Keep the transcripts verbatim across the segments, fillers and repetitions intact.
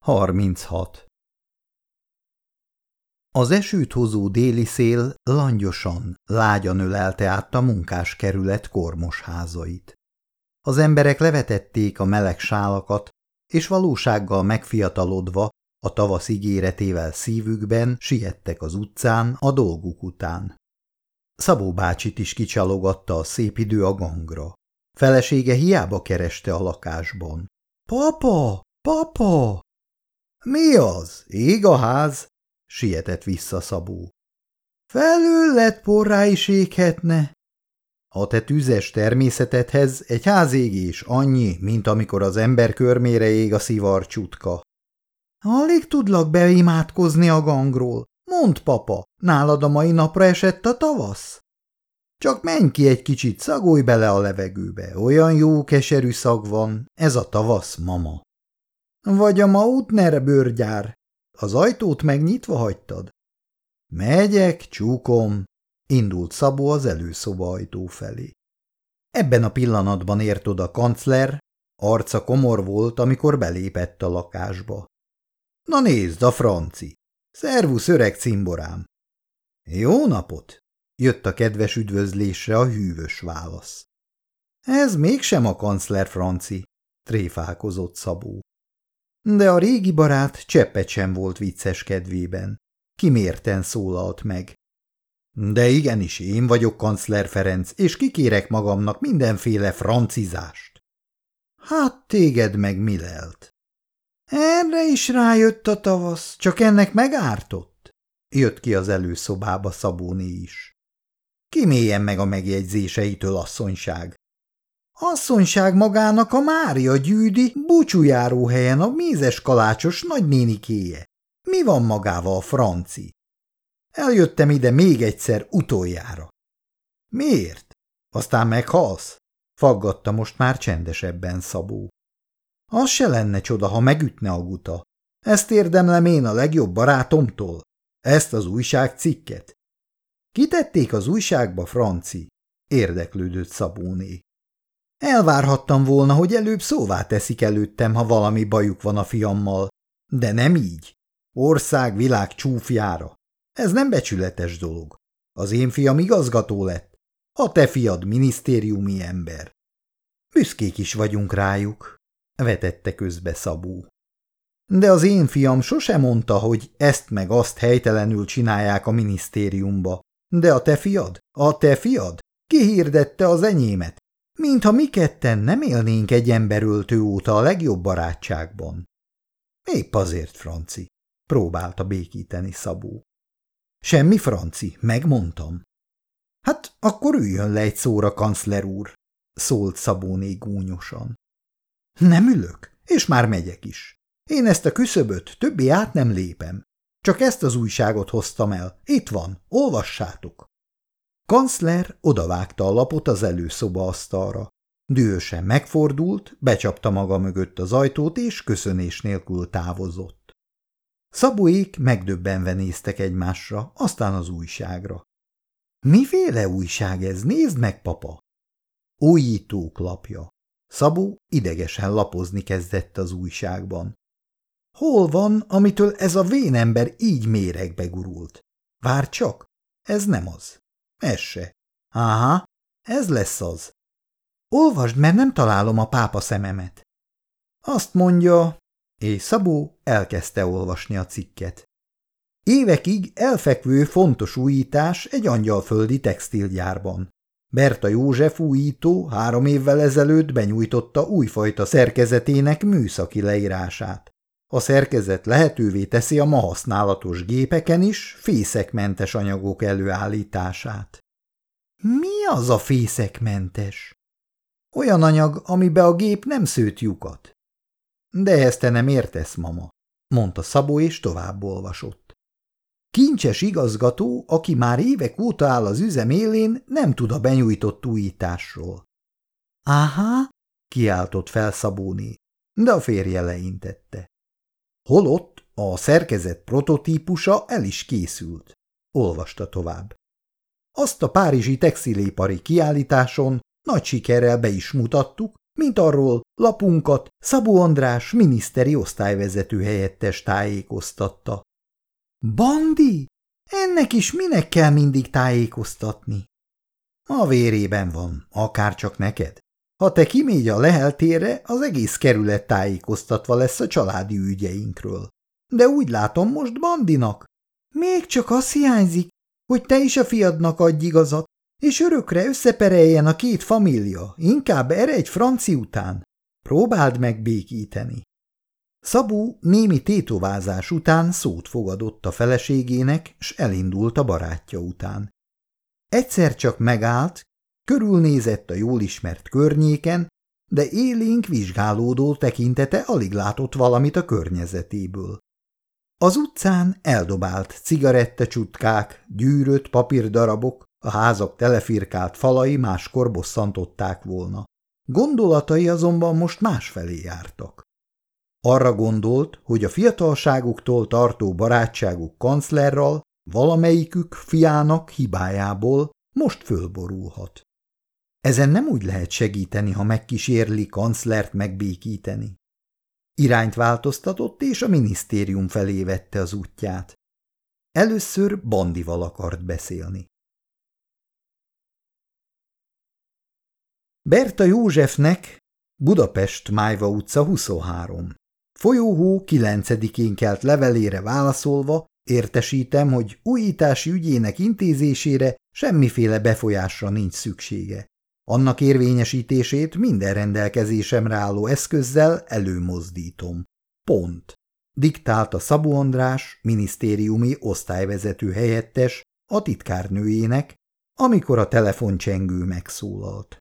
harminchat. Az esőt hozó déli szél langyosan, lágyan ölelte át a munkáskerület kormos házait. Az emberek levetették a meleg sálakat, és valósággal megfiatalodva, a tavasz ígéretével szívükben siettek az utcán a dolguk után. Szabó bácsit is kicsalogatta a szép idő a gangra. Felesége hiába kereste a lakásban. – Papa! Papa! – Mi az? Ég a ház? – sietett vissza Szabó. – Felül lett porrá is éghetne. A te tüzes természetedhez egy házégés annyi, mint amikor az ember körmére ég a szivarcsutka. – Alig tudlak beimádkozni a gangról. Mondd, papa, nálad a mai napra esett a tavasz? Csak menj ki egy kicsit, szagolj bele a levegőbe, olyan jó keserű szag van, ez a tavasz, mama. Vagy a Mautner bőrgyár, az ajtót megnyitva hagytad? Megyek, csúkom, indult Szabó az előszoba ajtó felé. Ebben a pillanatban ért oda kancler, arca komor volt, amikor belépett a lakásba. Na nézd, a franci! Szervusz, öreg cimborám! Jó napot! Jött a kedves üdvözlésre a hűvös válasz. Ez mégsem a kancler franci, tréfálkozott Szabó. De a régi barát cseppet sem volt vicces kedvében. Kimérten szólalt meg. De igenis, én vagyok kancler Ferenc, és kikérek magamnak mindenféle francizást. Hát téged meg mi lelt? Erre is rájött a tavasz, csak ennek megártott. Jött ki az előszobába Szabóné is. Kiméljen meg a megjegyzéseitől, asszonyság. Asszonyság magának a Mária Gyűdi búcsújáróhelyen a mézes kalácsos nagynénikéje. Mi van magával a franci? Eljöttem ide még egyszer utoljára. Miért? Aztán meghalsz? Faggatta most már csendesebben Szabó. Az se lenne csoda, ha megütne a guta. Ezt érdemlem én a legjobb barátomtól. Ezt az újságcikket. Kitették az újságba, franci? Érdeklődött Szabóné. Elvárhattam volna, hogy előbb szóvá teszik előttem, ha valami bajuk van a fiammal. De nem így. Ország, világ csúfjára. Ez nem becsületes dolog. Az én fiam igazgató lett. A te fiad minisztériumi ember. Büszkék is vagyunk rájuk, vetette közbe Szabó. De az én fiam sosem mondta, hogy ezt meg azt helytelenül csinálják a minisztériumba. De a te fiad? A te fiad? Kihirdette az enyémet, mintha mi ketten nem élnénk egy emberöltő óta a legjobb barátságban. Épp azért, franci, próbálta békíteni Szabó. Semmi franci, megmondtam. Hát akkor üljön le egy szóra, kancler úr, szólt Szabóné gúnyosan. Nem ülök, és már megyek is. Én ezt a küszöböt többé át nem lépem. Csak ezt az újságot hoztam el. Itt van, olvassátok. Kancler odavágta a lapot az előszoba asztalra. Dühösen megfordult, becsapta maga mögött az ajtót, és köszönés nélkül távozott. Szabóék megdöbbenve néztek egymásra, aztán az újságra. Miféle újság ez? Nézd meg, papa! Újítók lapja. Szabó idegesen lapozni kezdett az újságban. Hol van, amitől ez a vénember így méregbe gurult? Várj csak, ez nem az. Ez se. Áhá, ez lesz az. Olvasd, mert nem találom a pápa szememet. Azt mondja, és Szabó elkezdte olvasni a cikket. Évekig elfekvő fontos újítás egy angyalföldi textilgyárban. Berta József újító három évvel ezelőtt benyújtotta újfajta szerkezetének műszaki leírását. A szerkezet lehetővé teszi a ma használatos gépeken is fészekmentes anyagok előállítását. Mi az a fészekmentes? Olyan anyag, amibe a gép nem szőtt lyukat. De ezt te nem értesz, mama, mondta Szabó, és tovább olvasott. Kincses igazgató, aki már évek óta áll az üzem élén, nem tud a benyújtott újításról. Áhá, kiáltott fel Szabóné, de a férje leintette. Holott a szerkezet prototípusa el is készült, olvasta tovább. Azt a párizsi textilipari kiállításon nagy sikerrel be is mutattuk, mint arról lapunkat Szabó András miniszteri osztályvezető helyettes tájékoztatta. Bandi? Ennek is minek kell mindig tájékoztatni? A vérében van, akárcsak neked. Ha te kimégy a leheltérre, az egész kerület tájékoztatva lesz a családi ügyeinkről. De úgy látom most Bandinak. Még csak az hiányzik, hogy te is a fiadnak adj igazat, és örökre összepereljen a két família, inkább eredj Franci után. Próbáld meg békíteni. Szabó némi tétovázás után szót fogadott a feleségének, s elindult a barátja után. Egyszer csak megállt, körülnézett a jól ismert környéken, de élénk vizsgálódó tekintete alig látott valamit a környezetéből. Az utcán eldobált cigarettacsutkák, gyűrött papírdarabok, a házak telefirkált falai máskor bosszantották volna. Gondolatai azonban most másfelé jártak. Arra gondolt, hogy a fiatalságuktól tartó barátságuk kanclerral valamelyikük fiának hibájából most fölborulhat. Ezen nem úgy lehet segíteni, ha megkísérli kanclert megbékíteni. Irányt változtatott, és a minisztérium felé vette az útját. Először Bandival akart beszélni. Berta Józsefnek Budapest, Májva utca huszonhárom. Folyóhó kilencedikén kelt levelére válaszolva értesítem, hogy újítási ügyének intézésére semmiféle befolyásra nincs szüksége. Annak érvényesítését minden rendelkezésemre álló eszközzel előmozdítom. Pont. Diktálta Szabó András, minisztériumi osztályvezető helyettes a titkárnőjének, amikor a telefoncsengő megszólalt.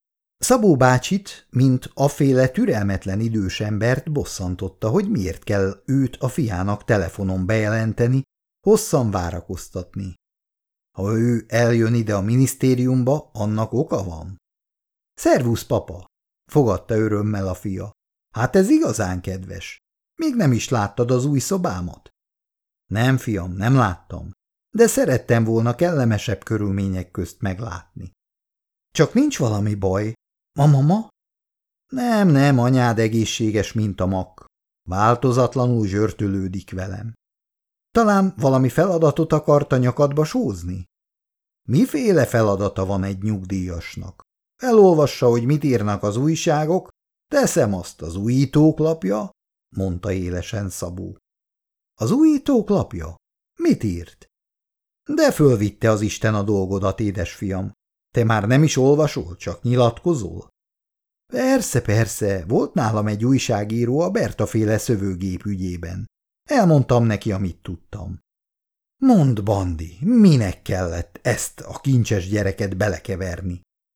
Szabó bácsit, mint aféle türelmetlen idős embert bosszantotta, hogy miért kell őt a fiának telefonon bejelenteni, hosszan várakoztatni. Ha ő eljön ide a minisztériumba, annak oka van. Szervusz, papa! Fogadta örömmel a fia. Hát ez igazán kedves. Még nem is láttad az új szobámat? Nem, fiam, nem láttam, de szerettem volna kellemesebb körülmények közt meglátni. Csak nincs valami baj? A mama? Nem, nem, anyád egészséges, mint a makk. Változatlanul zsörtölődik velem. Talán valami feladatot akart a nyakadba sózni? Miféle feladata van egy nyugdíjasnak? Elolvassa, hogy mit írnak az újságok, teszem azt az újítók lapja, mondta élesen Szabó. Az újítók lapja? Mit írt? De fölvitte az Isten a dolgodat, édesfiam. Te már nem is olvasol, csak nyilatkozol? Persze, persze, volt nálam egy újságíró a Berta-féle szövőgép ügyében. Elmondtam neki, amit tudtam. Mondd, Bandi, minek kellett ezt a kincses gyereket belekeverni?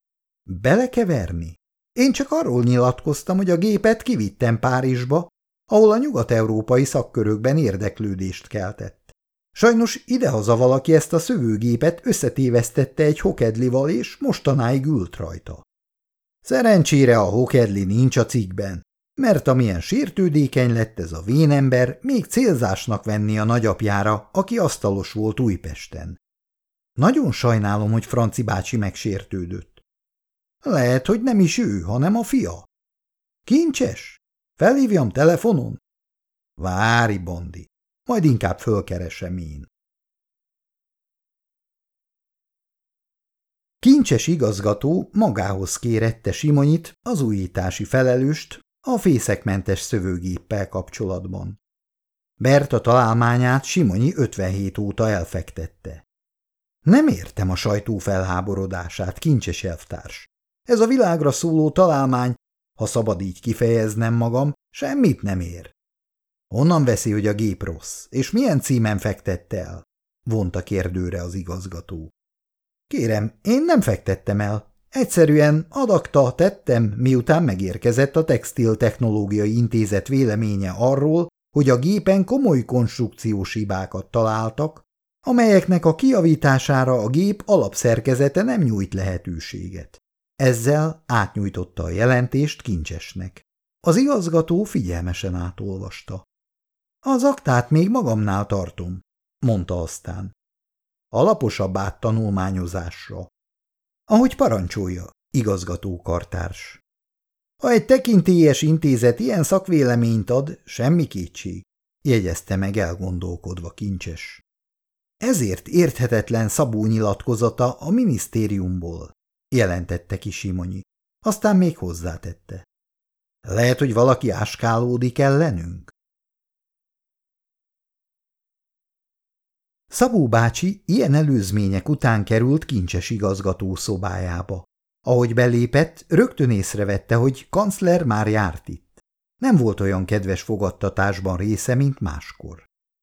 Belekeverni? Én csak arról nyilatkoztam, hogy a gépet kivittem Párizsba, ahol a nyugat-európai szakkörökben érdeklődést keltett. Sajnos idehaza valaki ezt a szövőgépet összetévesztette egy hokedlival, és mostanáig ült rajta. Szerencsére a hokedli nincs a cikkben, mert amilyen sértődékeny lett ez a vénember, még célzásnak venni a nagyapjára, aki asztalos volt Újpesten. Nagyon sajnálom, hogy Franci bácsi megsértődött. Lehet, hogy nem is ő, hanem a fia. Kincses? Felhívjam telefonon? Várj, Bandi, majd inkább fölkeresem én. Kincses igazgató magához kérette Simonyit, az újítási felelőst, a fészekmentes szövőgéppel kapcsolatban. Berta találmányát Simonyi ötvenhét óta elfektette. Nem értem a sajtó felháborodását, Kincses elvtárs. Ez a világra szóló találmány, ha szabad így kifejeznem magam, semmit nem ér. Honnan veszi, hogy a gép rossz, és milyen címen fektette el? Vonta kérdőre az igazgató. Kérem, én nem fektettem el. Egyszerűen adakta tettem, miután megérkezett a Textiltechnológiai Intézet véleménye arról, hogy a gépen komoly konstrukciós hibákat találtak, amelyeknek a kijavítására a gép alapszerkezete nem nyújt lehetőséget. Ezzel átnyújtotta a jelentést Kincsesnek. Az igazgató figyelmesen átolvasta. Az aktát még magamnál tartom, mondta aztán. Alaposabb áttanulmányozásra. Ahogy parancsolja, igazgató kartárs. Ha egy tekintélyes intézet ilyen szakvéleményt ad, semmi kétség, jegyezte meg elgondolkodva Kincses. Ezért érthetetlen Szabó nyilatkozata a minisztériumból, jelentette ki Simonyi. Aztán még hozzátette. Lehet, hogy valaki áskálódik ellenünk? Szabó bácsi ilyen előzmények után került Kincses igazgató szobájába. Ahogy belépett, rögtön észrevette, hogy kancler már járt itt. Nem volt olyan kedves fogadtatásban része, mint máskor.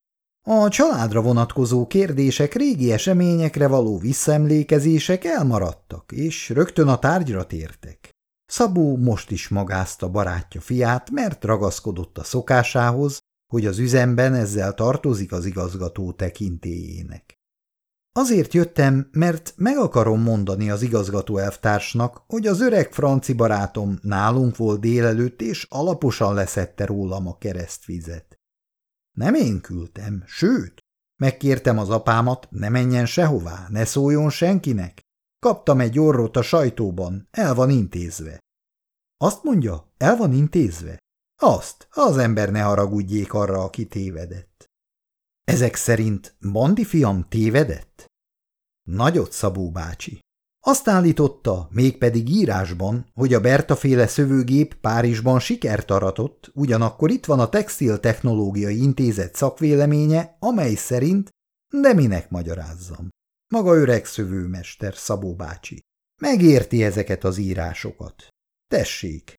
A családra vonatkozó kérdések, régi eseményekre való visszaemlékezések elmaradtak, és rögtön a tárgyra tértek. Szabó most is magázta barátja fiát, mert ragaszkodott a szokásához, hogy az üzemben ezzel tartozik az igazgató tekintélyének. Azért jöttem, mert meg akarom mondani az igazgató elvtársnak, hogy az öreg franci barátom nálunk volt délelőtt, és alaposan leszedte rólam a keresztvizet. Nem én küldtem, sőt, megkértem az apámat, ne menjen sehová, ne szóljon senkinek. Kaptam egy orrot a sajtóban, el van intézve. Azt mondja, el van intézve? Azt, az ember ne haragudjék arra, aki tévedett. Ezek szerint Bandi fiam tévedett? Nagyot, Szabó bácsi. Azt állította, mégpedig írásban, hogy a Berta-féle szövőgép Párizsban sikert aratott, ugyanakkor itt van a Textiltechnológiai Intézet szakvéleménye, amely szerint, de minek magyarázzam. Maga öreg szövőmester, Szabó bácsi. Megérti ezeket az írásokat. Tessék!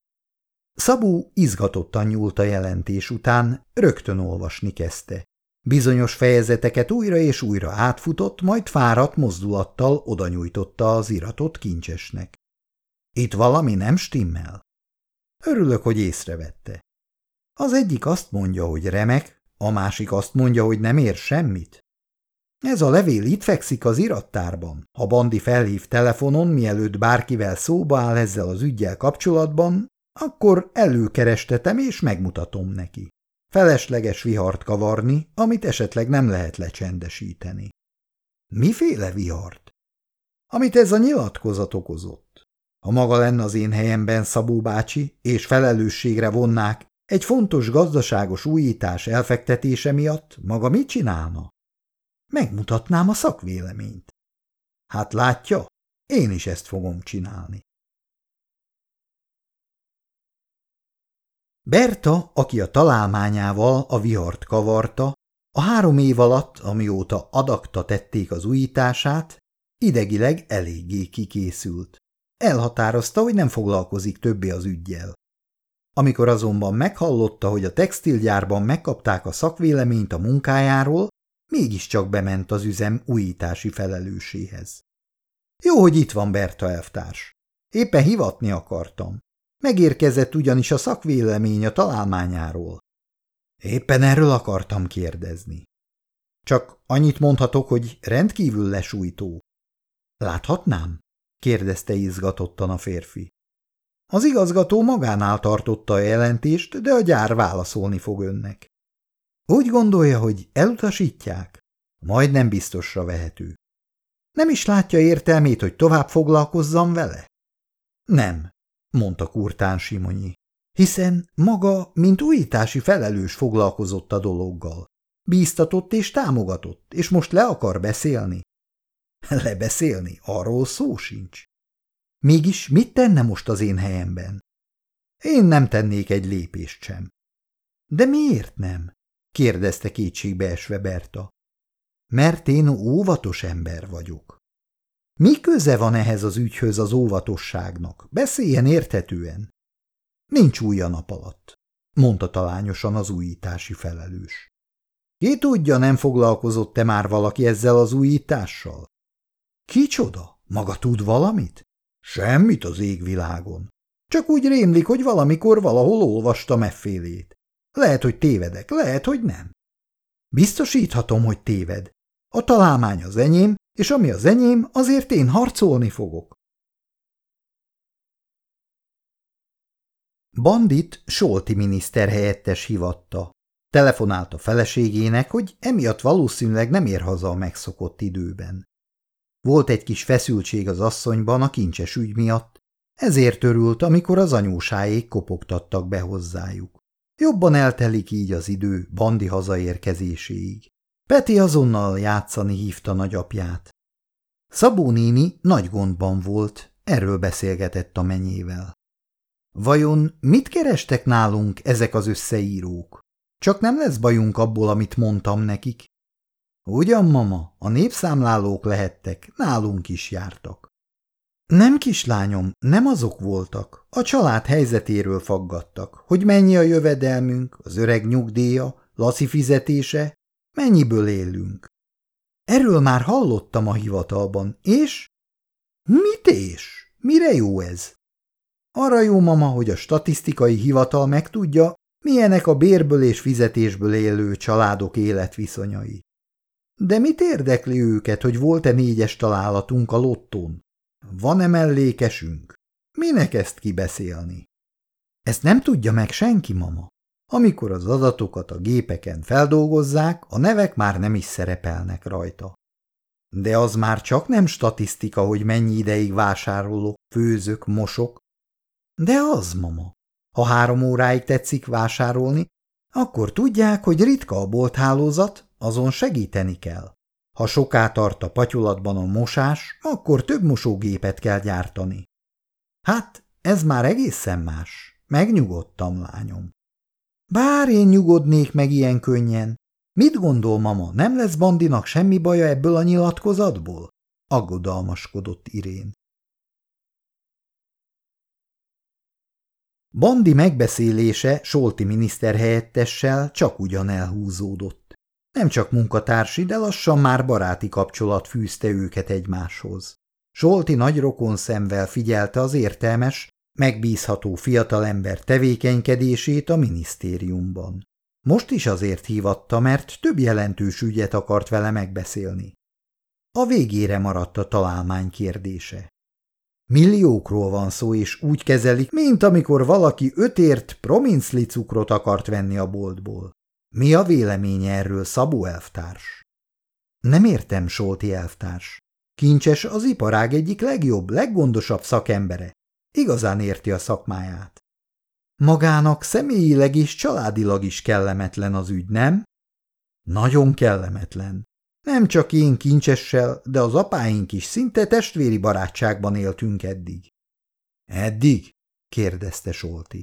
Szabó izgatottan nyúlt a jelentés után, rögtön olvasni kezdte. Bizonyos fejezeteket újra és újra átfutott, majd fáradt mozdulattal odanyújtotta az iratot Kincsesnek. Itt valami nem stimmel? Örülök, hogy észrevette. Az egyik azt mondja, hogy remek, a másik azt mondja, hogy nem ér semmit. Ez a levél itt fekszik az irattárban. Ha Bandi felhív telefonon, mielőtt bárkivel szóba áll ezzel az üggyel kapcsolatban, akkor előkerestetem és megmutatom neki. Felesleges vihart kavarni, amit esetleg nem lehet lecsendesíteni. Miféle vihart? Amit ez a nyilatkozat okozott. Ha maga lenne az én helyemben, Szabó bácsi, és felelősségre vonnák egy fontos gazdaságos újítás elfektetése miatt, maga mit csinálna? Megmutatnám a szakvéleményt. Hát látja, én is ezt fogom csinálni. Berta, aki a találmányával a vihart kavarta, a három év alatt, amióta adakta tették az újítását, idegileg eléggé kikészült. Elhatározta, hogy nem foglalkozik többé az üggyel. Amikor azonban meghallotta, hogy a textilgyárban megkapták a szakvéleményt a munkájáról, mégiscsak bement az üzem újítási felelőséhez. Jó, hogy itt van Berta elvtárs. Éppen hivatni akartam. Megérkezett ugyanis a szakvélemény a találmányáról. Éppen erről akartam kérdezni. Csak annyit mondhatok, hogy rendkívül lesújtó. Láthatnám? kérdezte izgatottan a férfi. Az igazgató magánál tartotta a jelentést, de a gyár válaszolni fog önnek. Úgy gondolja, hogy elutasítják? Majdnem biztosra vehető. Nem is látja értelmét, hogy tovább foglalkozzam vele? Nem, mondta kurtán Simonyi, hiszen maga, mint újítási felelős foglalkozott a dologgal. Bíztatott és támogatott, és most le akar beszélni? Lebeszélni? Arról szó sincs. Mégis mit tenne most az én helyemben? Én nem tennék egy lépést sem. De miért nem? kérdezte kétségbeesve Berta. Mert én óvatos ember vagyok. Mi köze van ehhez az ügyhöz az óvatosságnak? Beszéljen érthetően. Nincs új a nap alatt, mondta talányosan az újítási felelős. Ki tudja, nem foglalkozott-e már valaki ezzel az újítással? Kicsoda? Maga tud valamit? Semmit az égvilágon. Csak úgy rémlik, hogy valamikor valahol olvastam effélét. Lehet, hogy tévedek, lehet, hogy nem. Biztosíthatom, hogy téved. A találmány az enyém, és ami az enyém, azért én harcolni fogok. Bandit Solti miniszterhelyettes hívatta. Telefonált a feleségének, hogy emiatt valószínűleg nem ér haza a megszokott időben. Volt egy kis feszültség az asszonyban a Kincses ügy miatt, Ezért örült, amikor az anyósáék kopogtattak be hozzájuk. Jobban eltelik így az idő Bandi hazaérkezéséig. Peti azonnal játszani hívta nagyapját. Szabó néni nagy gondban volt, erről beszélgetett a menyével. Vajon mit kerestek nálunk ezek az összeírók? Csak nem lesz bajunk abból, amit mondtam nekik? Ugyan, mama, a népszámlálók lehettek, nálunk is jártak. Nem, kislányom, nem azok voltak. A család helyzetéről faggattak, hogy mennyi a jövedelmünk, az öreg nyugdíja, Laci fizetése, mennyiből élünk. Erről már hallottam a hivatalban, és? Mit és? Mire jó ez? Arra jó, mama, hogy a statisztikai hivatal megtudja, milyenek a bérből és fizetésből élő családok életviszonyai. De mit érdekli őket, hogy volt-e négyes találatunk a lottón? Van-e mellékesünk? Minek ezt kibeszélni? Ezt nem tudja meg senki, mama. Amikor az adatokat a gépeken feldolgozzák, a nevek már nem is szerepelnek rajta. De az már csak nem statisztika, hogy mennyi ideig vásárolok, főzök, mosok. De az, mama. Ha három óráig tetszik vásárolni, akkor tudják, hogy ritka a bolthálózat, azon segíteni kell. Ha soká tart a patyolatban a mosás, akkor több mosógépet kell gyártani. Hát, ez már egészen más. Megnyugodtam, lányom. Bár én nyugodnék meg ilyen könnyen. Mit gondol, mama, nem lesz Bandinak semmi baja ebből a nyilatkozatból? Aggodalmaskodott Irén. Bandi megbeszélése Solti miniszterhelyettessel csak ugyan elhúzódott. Nem csak munkatársi, de lassan már baráti kapcsolat fűzte őket egymáshoz. Solti nagy rokonszemvel figyelte az értelmes, megbízható fiatalember tevékenykedését a minisztériumban. Most is azért hívatta, mert több jelentős ügyet akart vele megbeszélni. A végére maradt a találmány kérdése. Milliókról van szó, és úgy kezelik, mint amikor valaki ötért promincli cukrot akart venni a boltból. Mi a véleménye erről, Szabó elvtárs? Nem értem, Solti elvtárs. Kincses az iparág egyik legjobb, leggondosabb szakembere. Igazán érti a szakmáját. Magának személyileg és családilag is kellemetlen az ügy, nem? Nagyon kellemetlen. Nem csak én Kincsessel, de az apáink is szinte testvéri barátságban éltünk eddig. Eddig? Kérdezte Solti.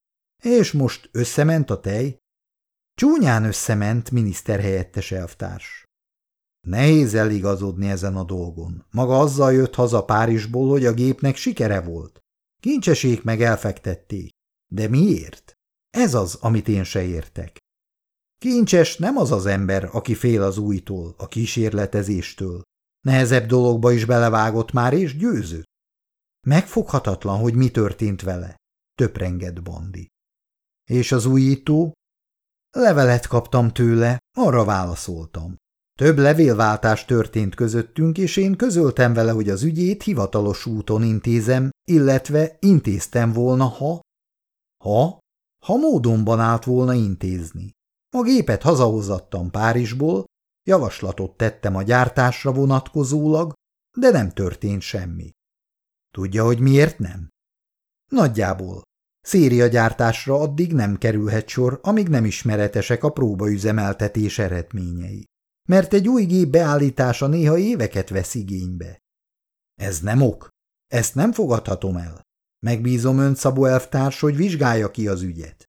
És most összement a tej? Csúnyán összement, miniszterhelyettes elvtárs. Nehéz eligazodni ezen a dolgon. Maga azzal jött haza Párizsból, hogy a gépnek sikere volt. Kincsesék meg elfektették. De miért? Ez az, amit én se értek. Kincses nem az az ember, aki fél az újtól, a kísérletezéstől. Nehezebb dologba is belevágott már, és győzött. Megfoghatatlan, hogy mi történt vele, töprengett Bandi. És az újító? Levelet kaptam tőle, arra válaszoltam. Több levélváltás történt közöttünk, és én közöltem vele, hogy az ügyét hivatalos úton intézem, illetve intéztem volna, ha... Ha? Ha módonban állt volna intézni. A gépet hazahozattam Párizsból, javaslatot tettem a gyártásra vonatkozólag, de nem történt semmi. Tudja, hogy miért nem? Nagyjából. Szériagyártásra addig nem kerülhet sor, amíg nem ismeretesek a próbaüzemeltetés eredményei. Mert egy új gép beállítása néha éveket vesz igénybe. Ez nem ok. Ezt nem fogadhatom el. Megbízom önt, Szabó elvtárs, hogy vizsgálja ki az ügyet.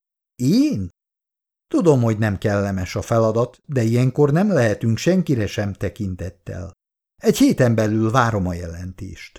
Én? Tudom, hogy nem kellemes a feladat, de ilyenkor nem lehetünk senkire sem tekintettel. Egy héten belül várom a jelentést.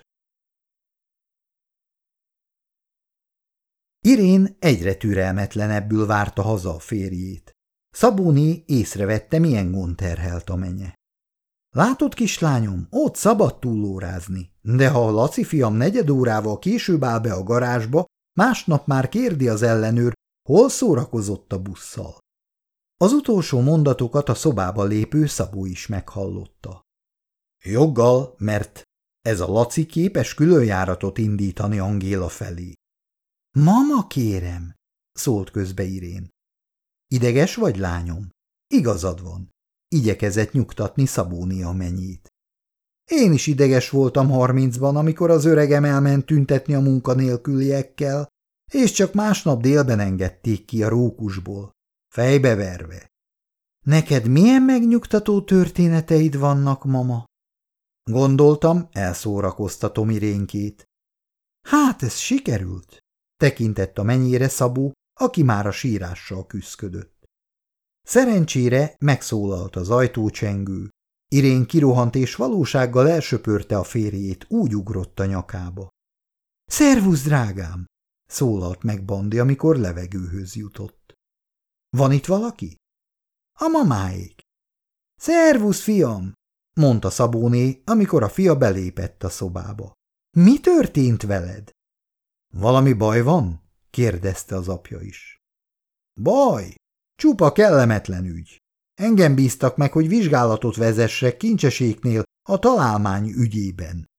Irén egyre türelmetlenebbül várta haza a férjét. Szabóné észrevette, milyen gond terhelt a menye. Látod, kislányom, ott szabad túlórázni, de ha a Laci fiam negyed órával később áll be a garázsba, másnap már kérdi az ellenőr, hol szórakozott a busszal. Az utolsó mondatokat a szobába lépő Szabó is meghallotta. Joggal, mert ez a Laci képes különjáratot indítani Angéla felé. Mama, kérem, szólt közbe Irén. Ideges vagy, lányom? Igazad van. Igyekezett nyugtatni Szabóné a mennyét. Én is ideges voltam harmincban, amikor az öregem elment tüntetni a munkanélküliekkel, és csak másnap délben engedték ki a rókusból, fejbeverve. Neked milyen megnyugtató történeteid vannak, mama? Gondoltam, elszórakoztatom Irénkét. Hát ez sikerült, tekintett a mennyire Szabó, aki már a sírással küszködött. Szerencsére megszólalt az ajtócsengő. Irén kirohant és valósággal elsöpörte a férjét, úgy ugrott a nyakába. Szervusz, drágám! Szólalt meg Bandi, amikor levegőhöz jutott. Van itt valaki? A mamáék. Szervusz, fiam! Mondta Szabóné, amikor a fia belépett a szobába. Mi történt veled? Valami baj van? Kérdezte az apja is. Baj? Csupa kellemetlen ügy. Engem bíztak meg, hogy vizsgálatot vezessek Kincseséknél a találmány ügyében.